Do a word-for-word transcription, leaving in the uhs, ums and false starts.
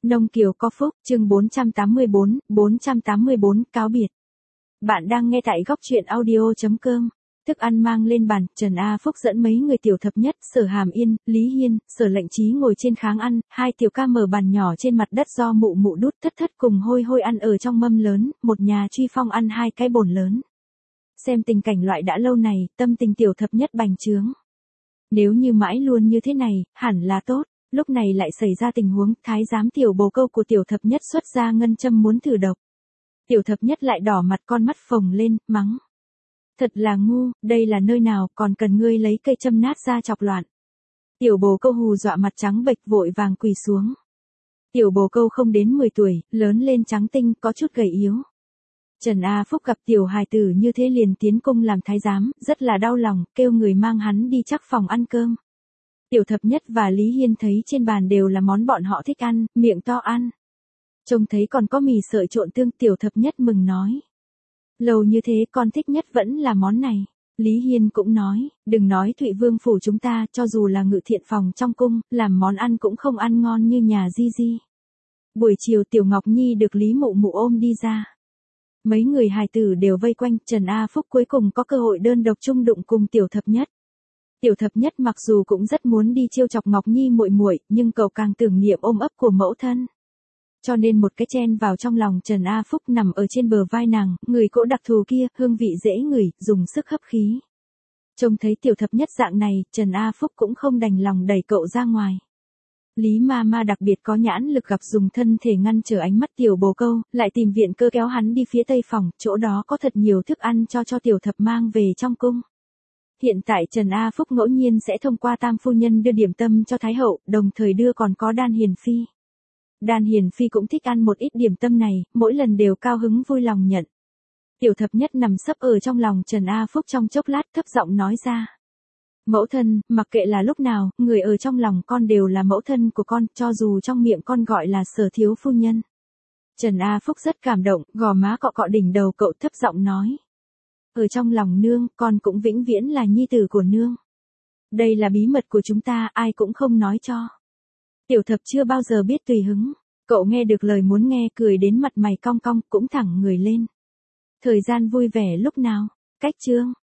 Nông Kiều có phúc, chương bốn trăm tám mươi bốn, bốn trăm tám mươi bốn, cáo biệt. Bạn đang nghe tại góc truyện audio chấm com. Thức ăn mang lên bàn, Trần A Phúc dẫn mấy người tiểu thập nhất, Sở Hàm Yên, Lý Hiên, Sở Lệnh Chí ngồi trên kháng ăn, hai tiểu ca mở bàn nhỏ trên mặt đất do mụ mụ đút, thất thất cùng hôi hôi ăn ở trong mâm lớn, một nhà Truy Phong ăn hai cái bồn lớn. Xem tình cảnh loại đã lâu này, tâm tình tiểu thập nhất bành trướng. Nếu như mãi luôn như thế này, hẳn là tốt. Lúc này lại xảy ra tình huống, thái giám tiểu bồ câu của tiểu thập nhất xuất ra ngân châm muốn thử độc. Tiểu thập nhất lại đỏ mặt, con mắt phồng lên, mắng. Thật là ngu, đây là nơi nào, còn cần ngươi lấy cây châm nát ra chọc loạn. Tiểu bồ câu hù dọa mặt trắng bệch vội vàng quỳ xuống. Tiểu bồ câu không đến mười tuổi, lớn lên trắng tinh, có chút gầy yếu. Trần A Phúc gặp tiểu hài tử như thế liền tiến cung làm thái giám, rất là đau lòng, kêu người mang hắn đi chắc phòng ăn cơm. Tiểu thập nhất và Lý Hiên thấy trên bàn đều là món bọn họ thích ăn, miệng to ăn. Trông thấy còn có mì sợi trộn tương, tiểu thập nhất mừng nói. Lâu như thế con thích nhất vẫn là món này. Lý Hiên cũng nói, đừng nói Thụy Vương phủ chúng ta, cho dù là ngự thiện phòng trong cung, làm món ăn cũng không ăn ngon như nhà Di Di. Buổi chiều Tiểu Ngọc Nhi được Lý Mụ Mụ ôm đi ra. Mấy người hài tử đều vây quanh, Trần A Phúc cuối cùng có cơ hội đơn độc chung đụng cùng tiểu thập nhất. Tiểu thập nhất mặc dù cũng rất muốn đi trêu chọc Ngọc Nhi muội muội, nhưng cậu càng tưởng niệm ôm ấp của mẫu thân. Cho nên một cái chen vào trong lòng Trần A Phúc nằm ở trên bờ vai nàng, người cỗ đặc thù kia, hương vị dễ ngửi, dùng sức hấp khí. Trông thấy tiểu thập nhất dạng này, Trần A Phúc cũng không đành lòng đẩy cậu ra ngoài. Lý ma ma đặc biệt có nhãn lực gặp dùng thân thể ngăn trở ánh mắt tiểu bồ câu, lại tìm viện cơ kéo hắn đi phía tây phòng, chỗ đó có thật nhiều thức ăn cho cho tiểu thập mang về trong cung. Hiện tại Trần A Phúc ngẫu nhiên sẽ thông qua tam phu nhân đưa điểm tâm cho Thái Hậu, đồng thời đưa còn có Đan Hiền Phi. Đan Hiền Phi cũng thích ăn một ít điểm tâm này, mỗi lần đều cao hứng vui lòng nhận. Tiểu thập nhất nằm sấp ở trong lòng Trần A Phúc trong chốc lát thấp giọng nói ra. Mẫu thân, mặc kệ là lúc nào, người ở trong lòng con đều là mẫu thân của con, cho dù trong miệng con gọi là Sở thiếu phu nhân. Trần A Phúc rất cảm động, gò má cọ cọ đỉnh đầu cậu thấp giọng nói. Ở trong lòng nương, con cũng vĩnh viễn là nhi tử của nương. Đây là bí mật của chúng ta, ai cũng không nói cho. Tiểu thập chưa bao giờ biết tùy hứng. Cậu nghe được lời muốn nghe, cười đến mặt mày cong cong, cũng thẳng người lên. Thời gian vui vẻ lúc nào? Cách chương.